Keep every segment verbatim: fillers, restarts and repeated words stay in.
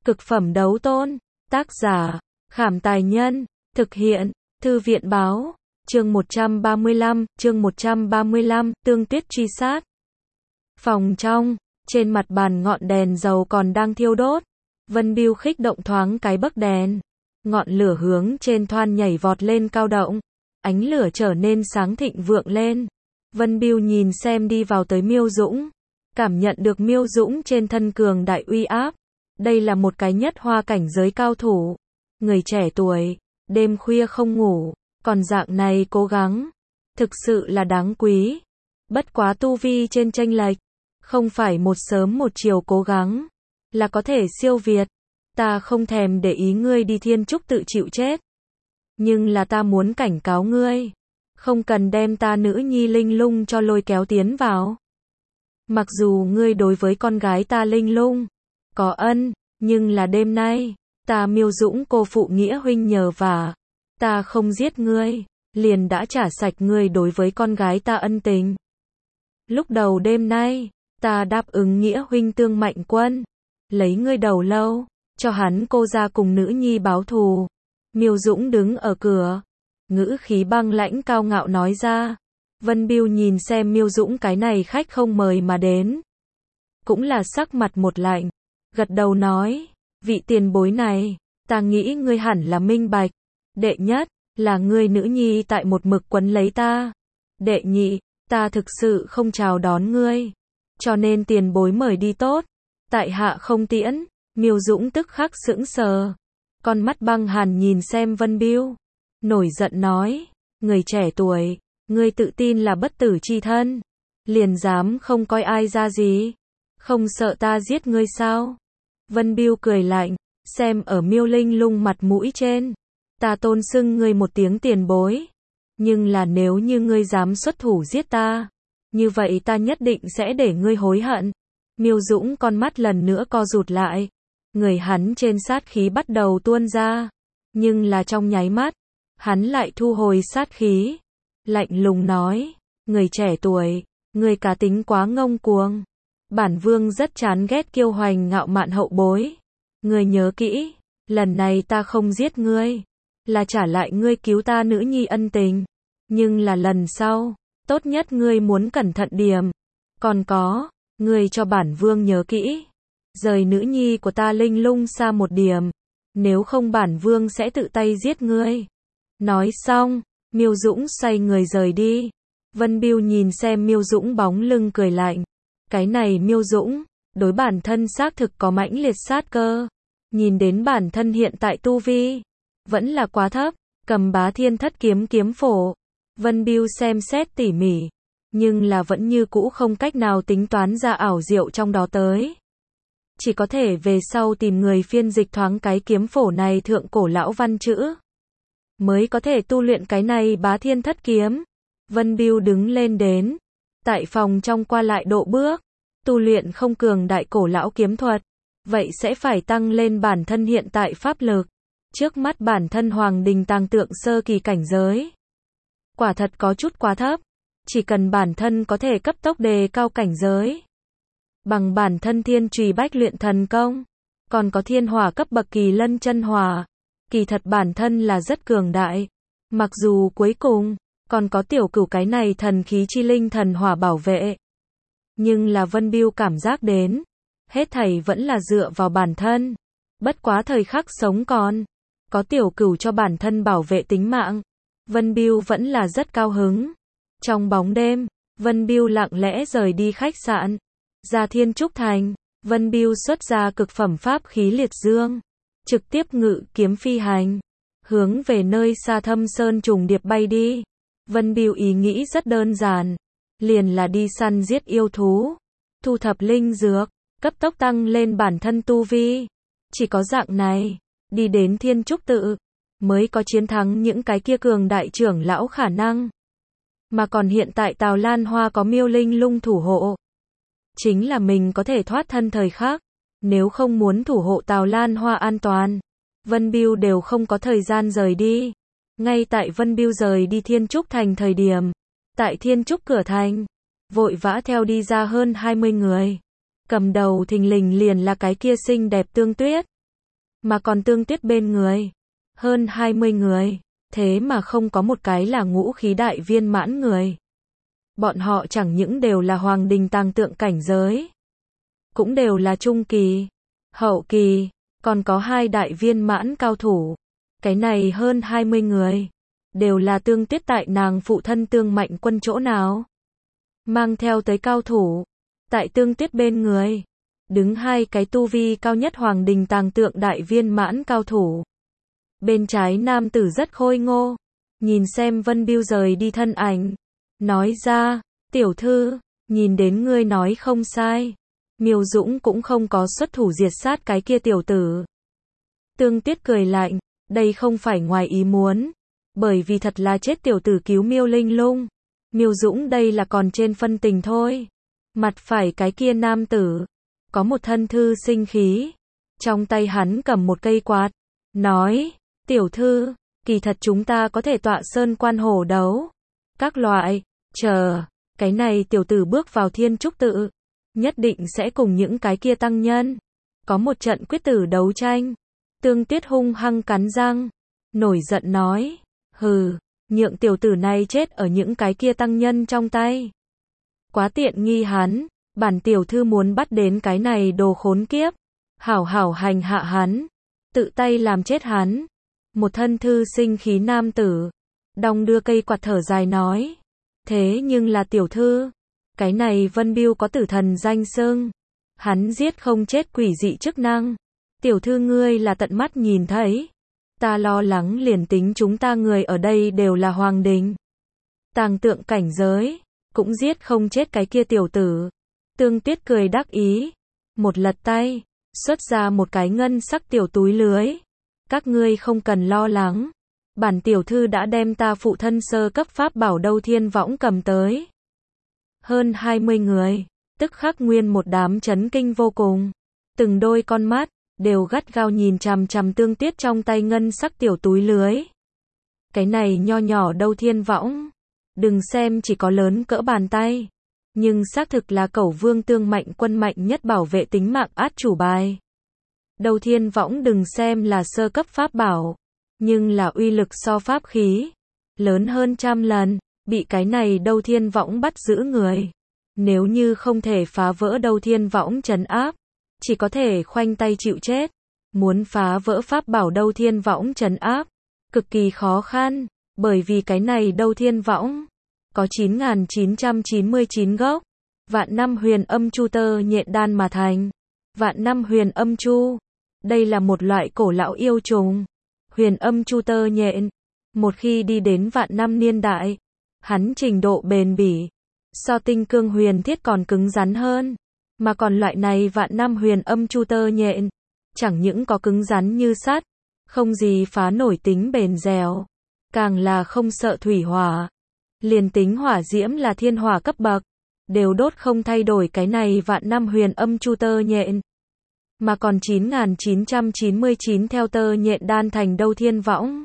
Cực phẩm đấu tôn. Tác giả, Khảm Tài Nhân. Thực hiện, Thư viện Báo. Chương một trăm ba mươi lăm, chương một trăm ba mươi lăm, Tương Tuyết truy sát. Phòng trong, trên mặt bàn ngọn đèn dầu còn đang thiêu đốt. Vân Bưu khích động thoáng cái bấc đèn. Ngọn lửa hướng trên thoan nhảy vọt lên cao động. Ánh lửa trở nên sáng thịnh vượng lên. Vân Bưu nhìn xem đi vào tới Miêu Dũng. Cảm nhận được Miêu Dũng trên thân cường đại uy áp. Đây là một cái nhất hoa cảnh giới cao thủ. Người trẻ tuổi, đêm khuya không ngủ, còn dạng này cố gắng. Thực sự là đáng quý. Bất quá tu vi trên chênh lệch. Không phải một sớm một chiều cố gắng. Là có thể siêu việt. Ta không thèm để ý ngươi đi thiên trúc tự chịu chết. Nhưng là ta muốn cảnh cáo ngươi. Không cần đem ta nữ nhi Linh Lung cho lôi kéo tiến vào. Mặc dù ngươi đối với con gái ta Linh Lung có ân, nhưng là đêm nay, ta Miêu Dũng cô phụ nghĩa huynh nhờ vả. Ta không giết ngươi, liền đã trả sạch ngươi đối với con gái ta ân tình. Lúc đầu đêm nay, ta đáp ứng nghĩa huynh Tương Mạnh Quân. Lấy ngươi đầu lâu, cho hắn cô ra cùng nữ nhi báo thù. Miêu Dũng đứng ở cửa. Ngữ khí băng lãnh cao ngạo nói ra. Vân Bưu nhìn xem Miêu Dũng cái này khách không mời mà đến. Cũng là sắc mặt một lạnh. Gật đầu nói. Vị tiền bối này, ta nghĩ ngươi hẳn là minh bạch. Đệ nhất, là ngươi nữ nhi tại một mực quấn lấy ta. Đệ nhị, ta thực sự không chào đón ngươi. Cho nên tiền bối mời đi tốt. Tại hạ không tiễn. Miêu Dũng tức khắc sững sờ. Con mắt băng hàn nhìn xem Vân Bưu. Nổi giận nói. Người trẻ tuổi, ngươi tự tin là bất tử chi thân. Liền dám không coi ai ra gì. Không sợ ta giết ngươi sao? Vân Bưu cười lạnh. Xem ở Miêu Linh Lung mặt mũi trên. Ta tôn xưng ngươi một tiếng tiền bối. Nhưng là nếu như ngươi dám xuất thủ giết ta. Như vậy ta nhất định sẽ để ngươi hối hận. Miêu Dũng con mắt lần nữa co rụt lại. Người hắn trên sát khí bắt đầu tuôn ra. Nhưng là trong nháy mắt. Hắn lại thu hồi sát khí. Lạnh lùng nói. Người trẻ tuổi. Người cá tính quá ngông cuồng. Bản vương rất chán ghét kiêu hoành ngạo mạn hậu bối. Người nhớ kỹ. Lần này ta không giết ngươi. Là trả lại ngươi cứu ta nữ nhi ân tình. Nhưng là lần sau. Tốt nhất ngươi muốn cẩn thận điểm. Còn có. Ngươi cho bản vương nhớ kỹ. Rời nữ nhi của ta Linh Lung xa một điểm. Nếu không bản vương sẽ tự tay giết ngươi. Nói xong, Miêu Dũng xoay người rời đi. Vân Bưu nhìn xem Miêu Dũng bóng lưng cười lạnh. Cái này Miêu Dũng, đối bản thân xác thực có mãnh liệt sát cơ. Nhìn đến bản thân hiện tại tu vi, vẫn là quá thấp, cầm Bá Thiên Thất kiếm kiếm phổ. Vân Bưu xem xét tỉ mỉ, nhưng là vẫn như cũ không cách nào tính toán ra ảo diệu trong đó tới. Chỉ có thể về sau tìm người phiên dịch thoáng cái kiếm phổ này thượng cổ lão văn chữ. Mới có thể tu luyện cái này Bá Thiên Thất kiếm. Vân Bưu đứng lên đến. Tại phòng trong qua lại độ bước. Tu luyện không cường đại cổ lão kiếm thuật. Vậy sẽ phải tăng lên bản thân hiện tại pháp lực. Trước mắt bản thân Hoàng Đình Tàng Tượng sơ kỳ cảnh giới. Quả thật có chút quá thấp. Chỉ cần bản thân có thể cấp tốc đề cao cảnh giới. Bằng bản thân Thiên Trùy Bách luyện thần công. Còn có thiên hỏa cấp bậc Kỳ Lân chân hỏa. Kỳ thật bản thân là rất cường đại. Mặc dù cuối cùng, còn có tiểu cửu cái này thần khí chi linh thần hỏa bảo vệ. Nhưng là Vân Bưu cảm giác đến. Hết thảy vẫn là dựa vào bản thân. Bất quá thời khắc sống còn. Có tiểu cửu cho bản thân bảo vệ tính mạng. Vân Bưu vẫn là rất cao hứng. Trong bóng đêm, Vân Bưu lặng lẽ rời đi khách sạn. Ra Thiên Trúc Thành, Vân Bưu xuất ra cực phẩm pháp khí liệt dương. Trực tiếp ngự kiếm phi hành. Hướng về nơi xa Thâm Sơn trùng điệp bay đi. Vân Bưu ý nghĩ rất đơn giản. Liền là đi săn giết yêu thú. Thu thập linh dược. Cấp tốc tăng lên bản thân tu vi. Chỉ có dạng này. Đi đến Thiên Trúc Tự. Mới có chiến thắng những cái kia cường đại trưởng lão khả năng. Mà còn hiện tại Tào Lan Hoa có Miêu Linh Lung thủ hộ. Chính là mình có thể thoát thân thời khắc. Nếu không muốn thủ hộ Tào Lan Hoa an toàn. Vân Bưu đều không có thời gian rời đi. Ngay tại Vân Bưu rời đi Thiên Trúc Thành thời điểm. Tại Thiên Trúc cửa thành. Vội vã theo đi ra hơn hai mươi người. Cầm đầu thình lình liền là cái kia xinh đẹp Tương Tuyết. mà còn Tương Tuyết bên người. Hơn hai mươi người, thế mà không có một cái là ngũ khí đại viên mãn người. Bọn họ chẳng những đều là hoàng đình tàng tượng cảnh giới, cũng đều là trung kỳ, hậu kỳ, còn có hai đại viên mãn cao thủ. Cái này hơn hai mươi người, đều là Tương Tuyết tại nàng phụ thân Tương Mạnh Quân chỗ nào mang theo tới cao thủ. Tại Tương Tuyết bên người, đứng hai cái tu vi cao nhất hoàng đình tàng tượng đại viên mãn cao thủ. Bên trái nam tử rất khôi ngô, nhìn xem Vân Bưu rời đi thân ảnh, nói ra, tiểu thư, nhìn đến ngươi nói không sai, Miêu Dũng cũng không có xuất thủ diệt sát cái kia tiểu tử. Tương Tuyết cười lạnh, đây không phải ngoài ý muốn, bởi vì thật là chết tiểu tử cứu Miêu Linh Lung. Miêu Dũng đây là còn trên phân tình thôi. Mặt phải cái kia nam tử, có một thân thư sinh khí, trong tay hắn cầm một cây quạt, nói, tiểu thư, kỳ thật chúng ta có thể tọa sơn quan hổ đấu, các loại, chờ, cái này tiểu tử bước vào Thiên Trúc tự, nhất định sẽ cùng những cái kia tăng nhân, có một trận quyết tử đấu tranh. Tương Tuyết hung hăng cắn răng, nổi giận nói, hừ, nhượng tiểu tử này chết ở những cái kia tăng nhân trong tay. Quá tiện nghi hắn, bản tiểu thư muốn bắt đến cái này đồ khốn kiếp, hảo hảo hành hạ hắn, tự tay làm chết hắn. Một thân thư sinh khí nam tử, đong đưa cây quạt thở dài nói, thế nhưng là tiểu thư, cái này Vân Bưu có tử thần danh xưng, hắn giết không chết quỷ dị chức năng, tiểu thư ngươi là tận mắt nhìn thấy, ta lo lắng liền tính chúng ta người ở đây đều là hoàng đình tàng tượng cảnh giới, cũng giết không chết cái kia tiểu tử. Tương Tuyết cười đắc ý, một lật tay, xuất ra một cái ngân sắc tiểu túi lưới. Các ngươi không cần lo lắng, bản tiểu thư đã đem ta phụ thân sơ cấp pháp bảo Đâu Thiên Võng cầm tới. Hơn hai mươi người, tức khắc nguyên một đám chấn kinh vô cùng, từng đôi con mắt đều gắt gao nhìn chằm chằm Tương Tuyết trong tay ngân sắc tiểu túi lưới. Cái này nho nhỏ Đâu Thiên Võng, đừng xem chỉ có lớn cỡ bàn tay, nhưng xác thực là Cẩu Vương Tương Mạnh Quân mạnh nhất bảo vệ tính mạng át chủ bài. Đâu Thiên Võng đừng xem là sơ cấp pháp bảo, nhưng là uy lực so pháp khí lớn hơn trăm lần, bị cái này Đâu Thiên Võng bắt giữ người, nếu như không thể phá vỡ Đâu Thiên Võng trấn áp, chỉ có thể khoanh tay chịu chết. Muốn phá vỡ pháp bảo Đâu Thiên Võng trấn áp, cực kỳ khó khăn, bởi vì cái này Đâu Thiên Võng có chín nghìn chín trăm chín mươi chín gốc, vạn năm huyền âm chu tơ nhện đan mà thành. Vạn năm huyền âm chu, đây là một loại cổ lão yêu trùng. Huyền âm chu tơ nhện, một khi đi đến vạn năm niên đại, hắn trình độ bền bỉ so tinh cương huyền thiết còn cứng rắn hơn, mà còn loại này vạn năm huyền âm chu tơ nhện, chẳng những có cứng rắn như sắt, không gì phá nổi tính bền dẻo, càng là không sợ thủy hỏa, liền tính hỏa diễm là thiên hỏa cấp bậc, đều đốt không thay đổi cái này vạn năm huyền âm chu tơ nhện. Mà còn chín nghìn chín trăm chín mươi chín theo tơ nhện đan thành Đâu Thiên Võng.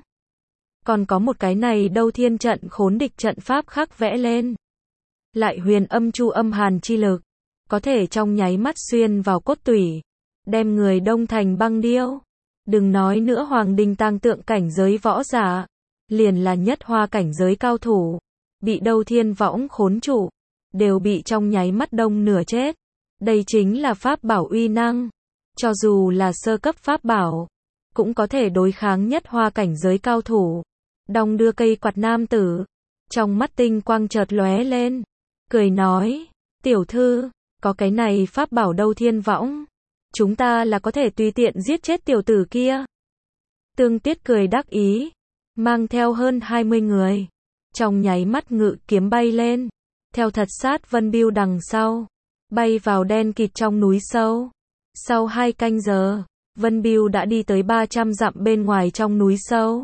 Còn có một cái này Đâu Thiên trận khốn địch trận pháp khắc vẽ lên. Lại huyền âm chu âm hàn chi lực, có thể trong nháy mắt xuyên vào cốt tủy, đem người đông thành băng điêu. Đừng nói nữa hoàng đình tàng tượng cảnh giới võ giả, liền là nhất hoa cảnh giới cao thủ, bị Đâu Thiên Võng khốn trụ, đều bị trong nháy mắt đông nửa chết. Đây chính là pháp bảo uy năng, cho dù là sơ cấp pháp bảo, cũng có thể đối kháng nhất hoa cảnh giới cao thủ. Đong đưa cây quạt nam tử, trong mắt tinh quang chợt lóe lên, cười nói, tiểu thư, có cái này pháp bảo Đâu Thiên Võng, chúng ta là có thể tùy tiện giết chết tiểu tử kia. Tương Tuyết cười đắc ý, mang theo hơn hai mươi người, trong nháy mắt ngự kiếm bay lên, theo thật sát Vân Bưu đằng sau, bay vào đen kịt trong núi sâu. Sau hai canh giờ, Vân Bưu đã đi tới ba trăm dặm bên ngoài trong núi sâu,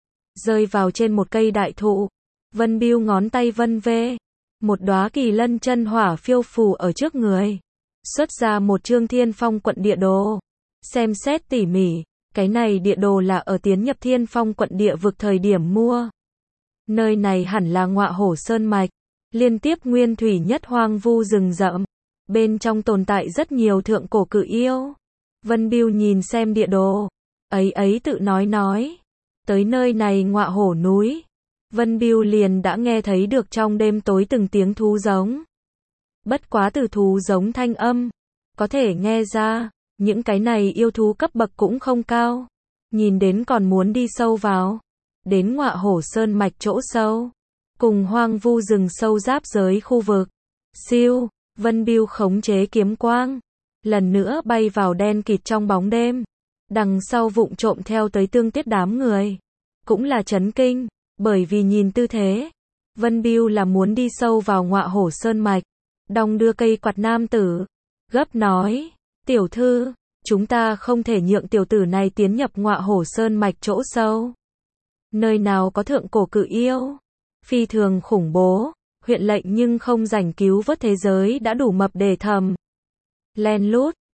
rơi vào trên một cây đại thụ. Vân Bưu ngón tay vân vê, một đóa kỳ lân chân hỏa phiêu phù ở trước người, xuất ra một chương Thiên Phong quận địa đồ. Xem xét tỉ mỉ, cái này địa đồ là ở tiến nhập Thiên Phong quận địa vực thời điểm mua. Nơi này hẳn là Ngọa Hổ Sơn mạch, liên tiếp nguyên thủy nhất hoang vu rừng rậm, bên trong tồn tại rất nhiều thượng cổ cự yêu. Vân Bưu nhìn xem địa đồ, Ấy ấy tự nói nói. Tới nơi này ngọa hổ núi. Vân Bưu liền đã nghe thấy được trong đêm tối từng tiếng thú giống. Bất quá từ thú giống thanh âm, có thể nghe ra, những cái này yêu thú cấp bậc cũng không cao. Nhìn đến còn muốn đi sâu vào. Đến ngọa hổ sơn mạch chỗ sâu. Cùng hoang vu rừng sâu giáp giới khu vực. Siêu, Vân Bưu khống chế kiếm quang. Lần nữa bay vào đen kịt trong bóng đêm. Đằng sau vụng trộm theo tới Tương Tiết đám người. Cũng là chấn kinh, bởi vì nhìn tư thế. Vân Bưu là muốn đi sâu vào ngọa hổ sơn mạch. Đong đưa cây quạt nam tử. Gấp nói, tiểu thư, chúng ta không thể nhượng tiểu tử này tiến nhập ngọa hổ sơn mạch chỗ sâu. Nơi nào có thượng cổ cự yêu. Phi thường khủng bố. Huyện lệnh nhưng không rảnh cứu vớt thế giới đã đủ mập để thầm. Len lút,